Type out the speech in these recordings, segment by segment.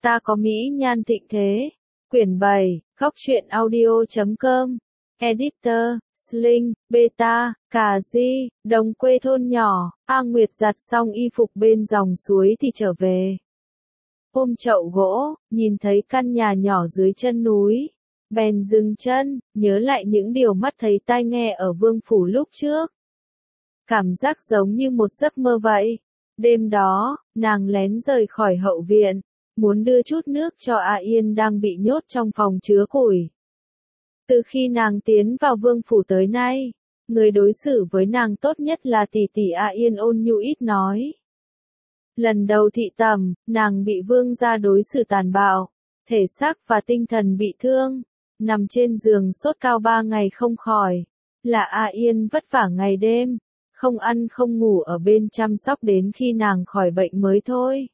Ta có mỹ nhan thịnh thế. Quyển 7, Góc truyện audio.com. Editor, Sling, Beta, Cà Di, đồng quê thôn nhỏ. A Nguyệt giặt xong y phục bên dòng suối thì trở về. Ôm chậu gỗ, nhìn thấy căn nhà nhỏ dưới chân núi. Bèn dừng chân, nhớ lại những điều mắt thấy tai nghe ở Vương Phủ lúc trước. Cảm giác giống như một giấc mơ vậy. Đêm đó, nàng lén rời khỏi hậu viện, muốn đưa chút nước cho A Yên đang bị nhốt trong phòng chứa củi. Từ khi nàng tiến vào Vương Phủ tới nay, người đối xử với nàng tốt nhất là tỷ tỷ A Yên ôn nhu ít nói. Lần đầu thị tẩm, nàng bị vương gia đối xử tàn bạo, thể xác và tinh thần bị thương, nằm trên giường sốt cao 3 ngày không khỏi. Là A Yên vất vả ngày đêm, không ăn không ngủ ở bên chăm sóc đến khi nàng khỏi bệnh mới thôi.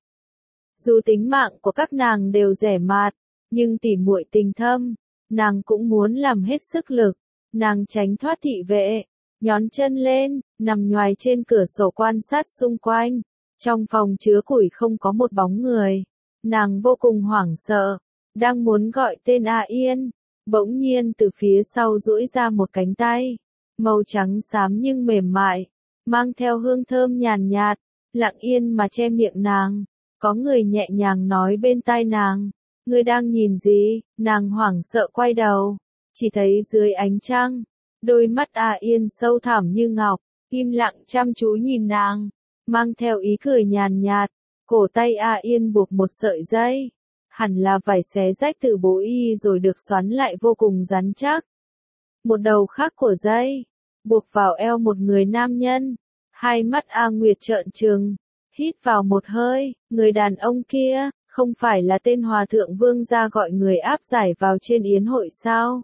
Dù tính mạng của các nàng đều rẻ mạt, nhưng tỉ muội tình thâm, nàng cũng muốn làm hết sức lực. Nàng tránh thoát thị vệ, nhón chân lên, nằm nhoài trên cửa sổ quan sát xung quanh. Trong phòng chứa củi không có một bóng người. Nàng vô cùng hoảng sợ, đang muốn gọi tên A Yên, bỗng nhiên từ phía sau duỗi ra một cánh tay, màu trắng xám nhưng mềm mại, mang theo hương thơm nhàn nhạt, lặng yên mà che miệng nàng. Có người nhẹ nhàng nói bên tai nàng, ngươi đang nhìn gì? Nàng hoảng sợ quay đầu, chỉ thấy dưới ánh trăng, đôi mắt A Yên sâu thẳm như ngọc, im lặng chăm chú nhìn nàng, mang theo ý cười nhàn nhạt. Cổ tay A Yên buộc một sợi dây, hẳn là vải xé rách từ bố y rồi được xoắn lại vô cùng rắn chắc. Một đầu khác của dây, buộc vào eo một người nam nhân. Hai mắt A Nguyệt trợn trừng, hít vào một hơi, người đàn ông kia, không phải là tên hòa thượng vương gia gọi người áp giải vào trên yến hội sao?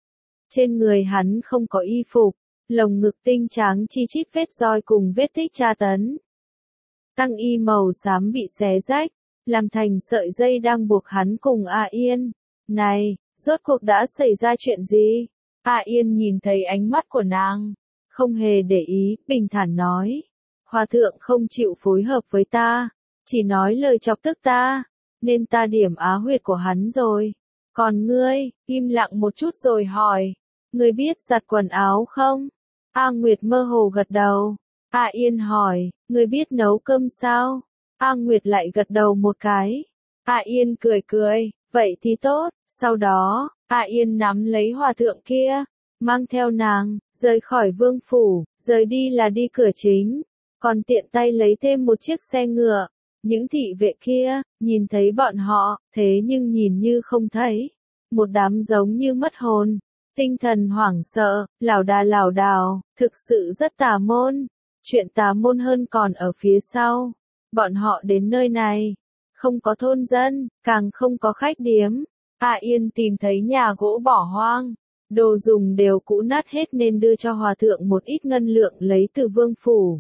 Trên người hắn không có y phục, lồng ngực tinh trắng chi chít vết roi cùng vết tích tra tấn. Tăng y màu xám bị xé rách, làm thành sợi dây đang buộc hắn cùng A Yên. Này, rốt cuộc đã xảy ra chuyện gì? A Yên nhìn thấy ánh mắt của nàng, không hề để ý, bình thản nói. Hòa thượng không chịu phối hợp với ta, chỉ nói lời chọc tức ta, nên ta điểm á huyệt của hắn rồi. Còn ngươi, im lặng một chút rồi hỏi, ngươi biết giặt quần áo không? A Nguyệt mơ hồ gật đầu. A Yên hỏi, ngươi biết nấu cơm sao? A Nguyệt lại gật đầu một cái. A Yên cười cười, vậy thì tốt. Sau đó, A Yên nắm lấy hòa thượng kia, mang theo nàng, rời khỏi Vương Phủ, rời đi là đi cửa chính, còn tiện tay lấy thêm một chiếc xe ngựa. Những thị vệ kia, nhìn thấy bọn họ, thế nhưng nhìn như không thấy. Một đám giống như mất hồn, tinh thần hoảng sợ, lảo đảo, thực sự rất tà môn. Chuyện tà môn hơn còn ở phía sau. Bọn họ đến nơi này, không có thôn dân, càng không có khách điếm. A Yên tìm thấy nhà gỗ bỏ hoang, đồ dùng đều cũ nát hết nên đưa cho hòa thượng một ít ngân lượng lấy từ Vương Phủ.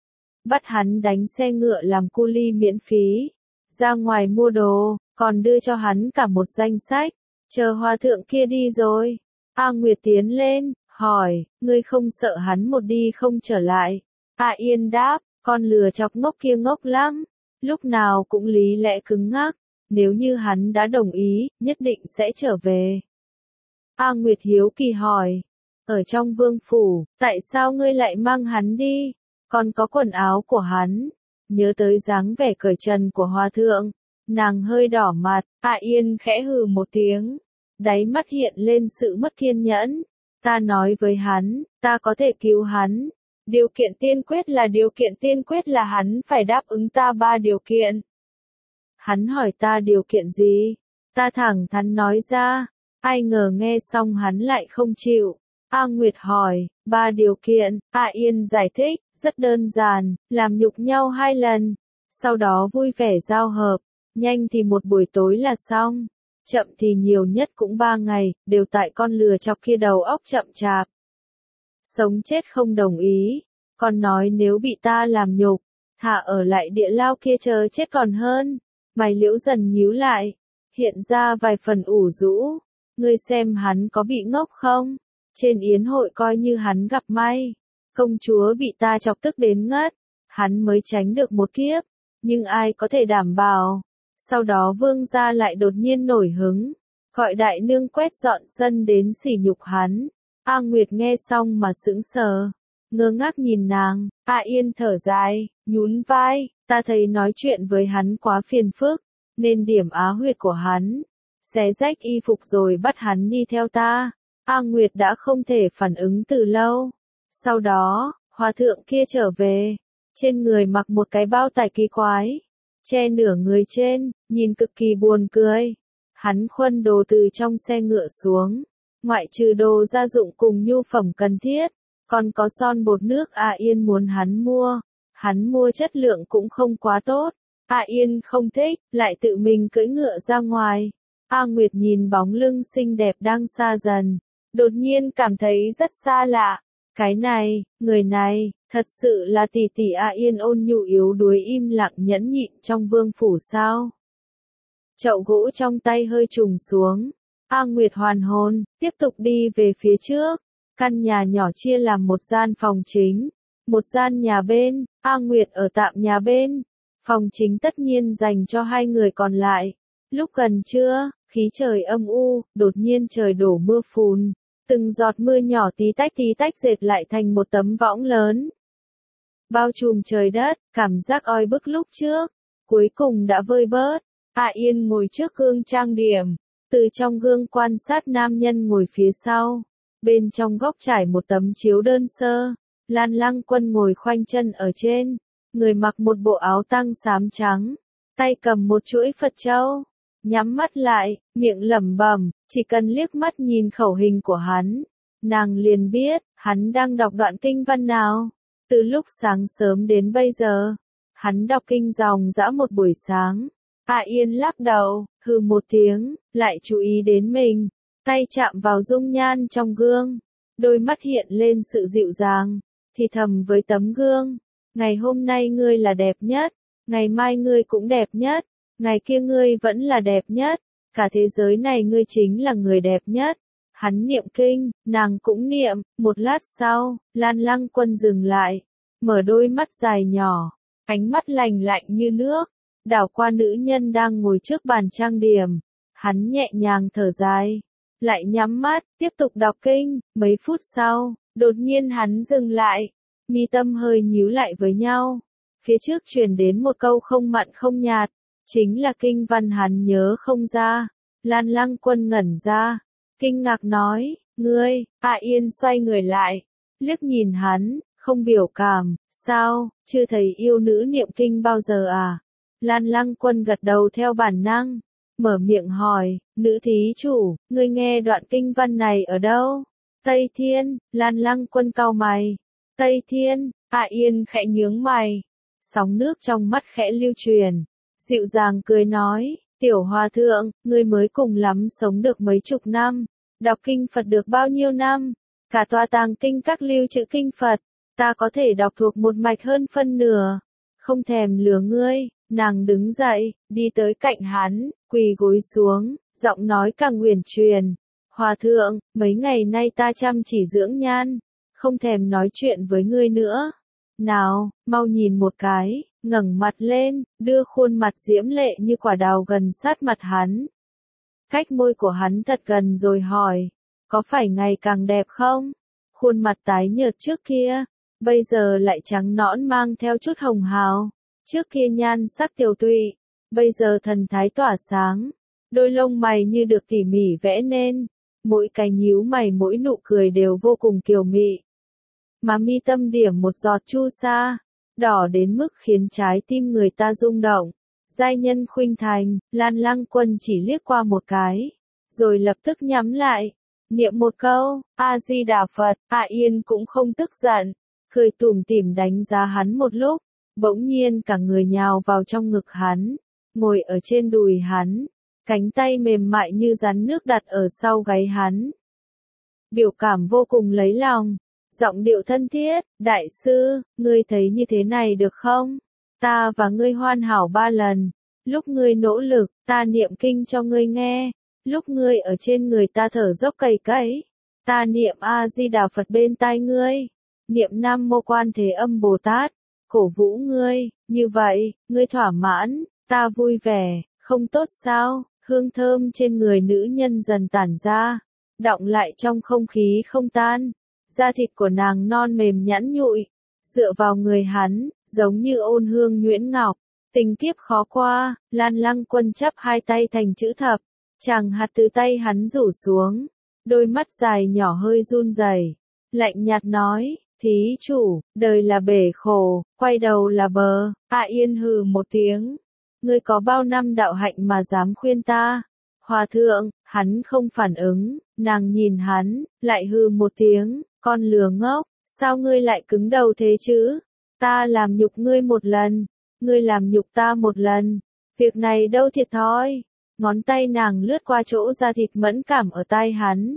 Bắt hắn đánh xe ngựa làm cu li miễn phí, ra ngoài mua đồ, còn đưa cho hắn cả một danh sách. Chờ hòa thượng kia đi rồi, A Nguyệt tiến lên, hỏi, ngươi không sợ hắn một đi không trở lại? A Yên đáp, con lừa chọc ngốc kia ngốc lắm, lúc nào cũng lý lẽ cứng ngắc, nếu như hắn đã đồng ý, nhất định sẽ trở về. A Nguyệt hiếu kỳ hỏi, ở trong Vương Phủ, tại sao ngươi lại mang hắn đi? Còn có quần áo của hắn. Nhớ tới dáng vẻ cởi trần của hòa thượng, nàng hơi đỏ mặt. A Yên khẽ hừ một tiếng, đáy mắt hiện lên sự mất kiên nhẫn. Ta nói với hắn, ta có thể cứu hắn. Điều kiện tiên quyết là hắn phải đáp ứng ta 3 điều kiện. Hắn hỏi ta điều kiện gì? Ta thẳng thắn nói ra. Ai ngờ nghe xong hắn lại không chịu. A Nguyệt hỏi, 3 điều kiện. A Yên giải thích, rất đơn giản, làm nhục nhau 2 lần, sau đó vui vẻ giao hợp, nhanh thì một buổi tối là xong, chậm thì nhiều nhất cũng 3 ngày, đều tại con lừa chọc kia đầu óc chậm chạp. Sống chết không đồng ý, còn nói nếu bị ta làm nhục, thà ở lại địa lao kia chờ chết còn hơn. Mày Liễu dần nhíu lại, hiện ra vài phần ủ rũ. Ngươi xem hắn có bị ngốc không? Trên yến hội coi như hắn gặp may. Công chúa bị ta chọc tức đến ngất, hắn mới tránh được một kiếp, nhưng ai có thể đảm bảo, Sau đó vương gia lại đột nhiên nổi hứng, gọi đại nương quét dọn sân đến sỉ nhục hắn. A Nguyệt nghe xong mà sững sờ, ngơ ngác nhìn nàng. A Yên thở dài, nhún vai, ta thấy nói chuyện với hắn quá phiền phức, nên điểm á huyệt của hắn, xé rách y phục rồi bắt hắn đi theo ta. A Nguyệt đã không thể phản ứng từ lâu. Sau đó, hòa thượng kia trở về, trên người mặc một cái bao tải kỳ quái, che nửa người trên, nhìn cực kỳ buồn cười. Hắn khuân đồ từ trong xe ngựa xuống, ngoại trừ đồ gia dụng cùng nhu phẩm cần thiết, còn có son bột nước A Yên muốn hắn mua chất lượng cũng không quá tốt. A Yên không thích, lại tự mình cưỡi ngựa ra ngoài. A Nguyệt nhìn bóng lưng xinh đẹp đang xa dần, đột nhiên cảm thấy rất xa lạ. Cái này, người này, thật sự là tỷ tỷ A Yên ôn nhu yếu đuối im lặng nhẫn nhịn trong vương phủ sao? Chậu gỗ trong tay hơi trùng xuống. A Nguyệt hoàn hồn, tiếp tục đi về phía trước. Căn nhà nhỏ chia làm một gian phòng chính, một gian nhà bên. A Nguyệt ở tạm nhà bên. Phòng chính tất nhiên dành cho hai người còn lại. Lúc gần trưa, khí trời âm u, đột nhiên trời đổ mưa phùn. Từng giọt mưa nhỏ tí tách dệt lại thành một tấm võng lớn, bao trùm trời đất. Cảm giác oi bức lúc trước, cuối cùng đã vơi bớt. A Yên ngồi trước gương trang điểm, từ trong gương quan sát nam nhân ngồi phía sau. Bên trong góc trải một tấm chiếu đơn sơ, Lan Lăng Quân ngồi khoanh chân ở trên, người mặc một bộ áo tang xám trắng, tay cầm một chuỗi Phật châu, nhắm mắt lại, miệng lẩm bẩm, chỉ cần liếc mắt nhìn khẩu hình của hắn, nàng liền biết, hắn đang đọc đoạn kinh văn nào. Từ lúc sáng sớm đến bây giờ, hắn đọc kinh dòng dã một buổi sáng. A Yên lắc đầu, hừ một tiếng, lại chú ý đến mình, tay chạm vào dung nhan trong gương, đôi mắt hiện lên sự dịu dàng, thì thầm với tấm gương, ngày hôm nay ngươi là đẹp nhất, ngày mai ngươi cũng đẹp nhất, ngày kia ngươi vẫn là đẹp nhất, cả thế giới này ngươi chính là người đẹp nhất. Hắn niệm kinh, nàng cũng niệm. Một lát sau, Lan Lăng Quân dừng lại, mở đôi mắt dài nhỏ, ánh mắt lạnh lạnh như nước, đảo qua nữ nhân đang ngồi trước bàn trang điểm. Hắn nhẹ nhàng thở dài, lại nhắm mắt, tiếp tục đọc kinh. Mấy phút sau, đột nhiên hắn dừng lại, mi tâm hơi nhíu lại với nhau. Phía trước truyền đến một câu không mặn không nhạt, chính là kinh văn hắn nhớ không ra. Lan Lăng Quân ngẩn ra, kinh ngạc nói, ngươi. A Yên xoay người lại, liếc nhìn hắn, không biểu cảm, sao, chưa thấy yêu nữ niệm kinh bao giờ à? Lan Lăng Quân gật đầu theo bản năng, mở miệng hỏi, nữ thí chủ, ngươi nghe đoạn kinh văn này ở đâu? Tây Thiên. Lan Lăng Quân cau mày, Tây Thiên. A Yên khẽ nhướng mày, sóng nước trong mắt khẽ lưu truyền, dịu dàng cười nói, tiểu hòa thượng, ngươi mới cùng lắm sống được mấy chục năm, đọc kinh Phật được bao nhiêu năm? Cả tòa tàng kinh các lưu trữ kinh Phật, ta có thể đọc thuộc một mạch hơn phân nửa, không thèm lừa ngươi. Nàng đứng dậy, đi tới cạnh hắn, quỳ gối xuống, giọng nói càng uyển chuyển, hòa thượng, mấy ngày nay ta chăm chỉ dưỡng nhan, không thèm nói chuyện với ngươi nữa. Nào, mau nhìn một cái. Ngẩng mặt lên, đưa khuôn mặt diễm lệ như quả đào gần sát mặt hắn. Cách môi của hắn thật gần rồi hỏi, có phải ngày càng đẹp không? Khuôn mặt tái nhợt trước kia, bây giờ lại trắng nõn mang theo chút hồng hào. Trước kia nhan sắc tiều tụy, bây giờ thần thái tỏa sáng. Đôi lông mày như được tỉ mỉ vẽ nên, mỗi cái nhíu mày mỗi nụ cười đều vô cùng kiều mị. Mà mi tâm điểm một giọt chu sa, đỏ đến mức khiến trái tim người ta rung động. Giai nhân khuynh thành. Lan Lăng Quân chỉ liếc qua một cái, rồi lập tức nhắm lại, niệm một câu, A Di Đà Phật. A Yên cũng không tức giận, cười tủm tỉm đánh giá hắn một lúc, bỗng nhiên cả người nhào vào trong ngực hắn, ngồi ở trên đùi hắn, cánh tay mềm mại như rắn nước đặt ở sau gáy hắn. Biểu cảm vô cùng lấy lòng, giọng điệu thân thiết, đại sư, ngươi thấy như thế này được không? Ta và ngươi hoàn hảo 3 lần, lúc ngươi nỗ lực, ta niệm kinh cho ngươi nghe, lúc ngươi ở trên người ta thở dốc cày cấy, ta niệm A Di Đà Phật bên tai ngươi, niệm Nam Mô Quan Thế Âm Bồ Tát, cổ vũ ngươi, như vậy, ngươi thỏa mãn, ta vui vẻ, Không tốt sao? Hương thơm trên người nữ nhân dần tản ra, đọng lại trong không khí không tan. Da thịt của nàng non mềm nhẵn nhụi, dựa vào người hắn, giống như ôn hương nhuyễn ngọc. Tình kiếp khó qua, Lan Lăng Quân chắp hai tay thành chữ thập, chàng hạt từ tay hắn rủ xuống, đôi mắt dài nhỏ hơi run rẩy, lạnh nhạt nói, thí chủ, đời là bể khổ, quay đầu là bờ. Yên hừ một tiếng, ngươi có bao năm đạo hạnh mà dám khuyên ta? Hòa thượng, hắn không phản ứng, nàng nhìn hắn, lại hừ một tiếng, con lừa ngốc, sao ngươi lại cứng đầu thế chứ? Ta làm nhục ngươi một lần, ngươi làm nhục ta một lần, việc này đâu thiệt thòi. Ngón tay nàng lướt qua chỗ da thịt mẫn cảm ở tai hắn.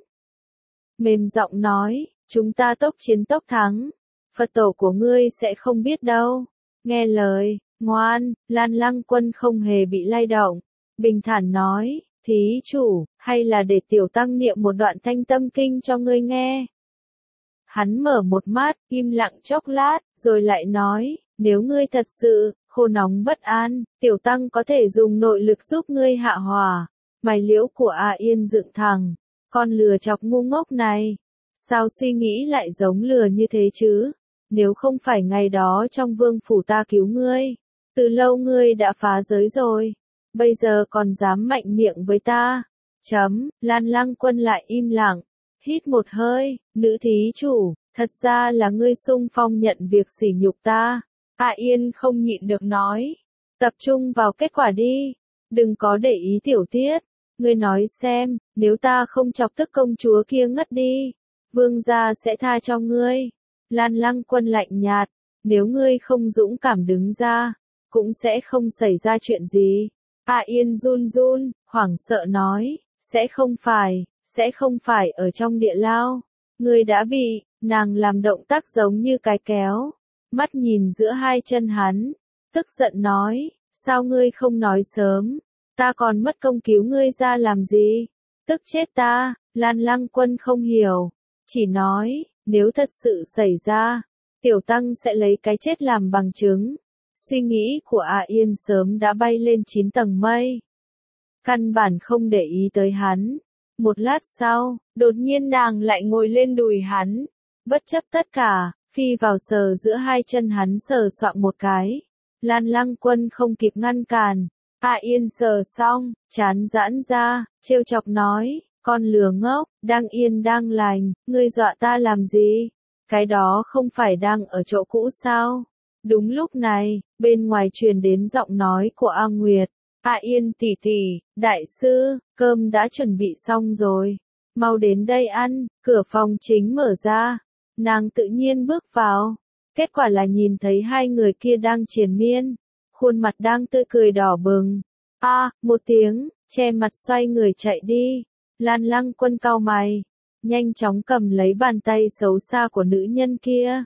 Mềm giọng nói, chúng ta tốc chiến tốc thắng, Phật tổ của ngươi sẽ không biết đâu. Nghe lời, ngoan. Lan Lăng Quân không hề bị lay động, bình thản nói, thí chủ, hay là để tiểu tăng niệm một đoạn Thanh Tâm Kinh cho ngươi nghe. Hắn mở một mắt, im lặng chốc lát, rồi lại nói, nếu ngươi thật sự khô nóng bất an, tiểu tăng có thể dùng nội lực giúp ngươi hạ hỏa. Mày liễu của Yên dựng thẳng, con lừa chọc ngu ngốc này, sao suy nghĩ lại giống lừa như thế chứ? Nếu không phải ngày đó trong vương phủ ta cứu ngươi, từ lâu ngươi đã phá giới rồi, bây giờ còn dám mạnh miệng với ta. Lan Lăng Quân lại im lặng, hít một hơi, nữ thí chủ, thật ra là ngươi xung phong nhận việc sỉ nhục ta. Yên không nhịn được nói, tập trung vào kết quả đi, đừng có để ý tiểu tiết. Ngươi nói xem, nếu ta không chọc tức công chúa kia ngất đi, vương gia sẽ tha cho ngươi. Lan Lăng Quân lạnh nhạt, nếu ngươi không dũng cảm đứng ra, cũng sẽ không xảy ra chuyện gì. Yên run run, hoảng sợ nói, sẽ không phải ở trong địa lao. Ngươi đã bị, nàng làm động tác giống như cái kéo, mắt nhìn giữa hai chân hắn, tức giận nói, sao ngươi không nói sớm, ta còn mất công cứu ngươi ra làm gì, tức chết ta. Lan Lăng Quân không hiểu, chỉ nói, nếu thật sự xảy ra, tiểu tăng sẽ lấy cái chết làm bằng chứng. Suy nghĩ của Yên sớm đã bay lên 9 tầng mây, căn bản không để ý tới hắn. Một lát sau, đột nhiên nàng lại ngồi lên đùi hắn, bất chấp tất cả, phi vào sờ giữa hai chân hắn sờ soạng một cái. Lan Lăng Quân không kịp ngăn cản, Yên sờ xong, chán giãn ra, trêu chọc nói, con lừa ngốc, đang yên đang lành, ngươi dọa ta làm gì? Cái đó không phải đang ở chỗ cũ sao? Đúng lúc này, bên ngoài truyền đến giọng nói của A Nguyệt. Yên tỷ tỷ, đại sư, cơm đã chuẩn bị xong rồi, mau đến đây ăn. Cửa phòng chính mở ra, nàng tự nhiên bước vào, kết quả là nhìn thấy hai người kia đang triền miên, khuôn mặt đang tươi cười đỏ bừng. Một tiếng, che mặt xoay người chạy đi. Lan Lăng Quân cau mày, nhanh chóng cầm lấy bàn tay xấu xa của nữ nhân kia.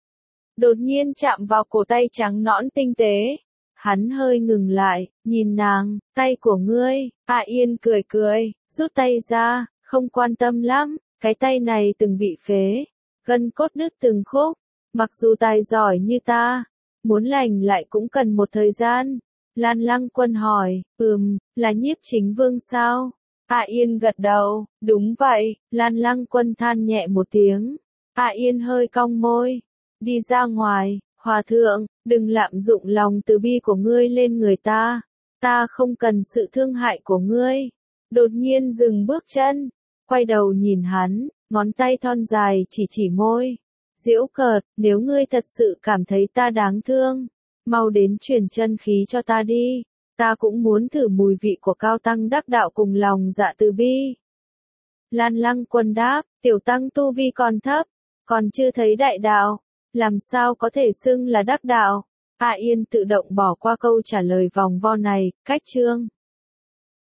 Đột nhiên chạm vào cổ tay trắng nõn tinh tế. Hắn hơi ngừng lại, nhìn nàng, tay của ngươi. Yên cười cười, rút tay ra, không quan tâm lắm, cái tay này từng bị phế, gân cốt đứt từng khúc, mặc dù tài giỏi như ta, muốn lành lại cũng cần một thời gian. Lan Lăng Quân hỏi, là Nhiếp Chính Vương sao? Yên gật đầu, đúng vậy. Lan Lăng Quân than nhẹ một tiếng. Yên hơi cong môi, đi ra ngoài. Hòa thượng, đừng lạm dụng lòng từ bi của ngươi lên người ta. Ta không cần sự thương hại của ngươi. Đột nhiên dừng bước chân, quay đầu nhìn hắn, ngón tay thon dài chỉ môi. Giễu cợt, nếu ngươi thật sự cảm thấy ta đáng thương, mau đến truyền chân khí cho ta đi. Ta cũng muốn thử mùi vị của cao tăng đắc đạo cùng lòng dạ từ bi. Lan Lăng Quân đáp, tiểu tăng tu vi còn thấp, còn chưa thấy đại đạo, làm sao có thể xưng là đắc đạo. Yên tự động bỏ qua câu trả lời vòng vo này. Cách chương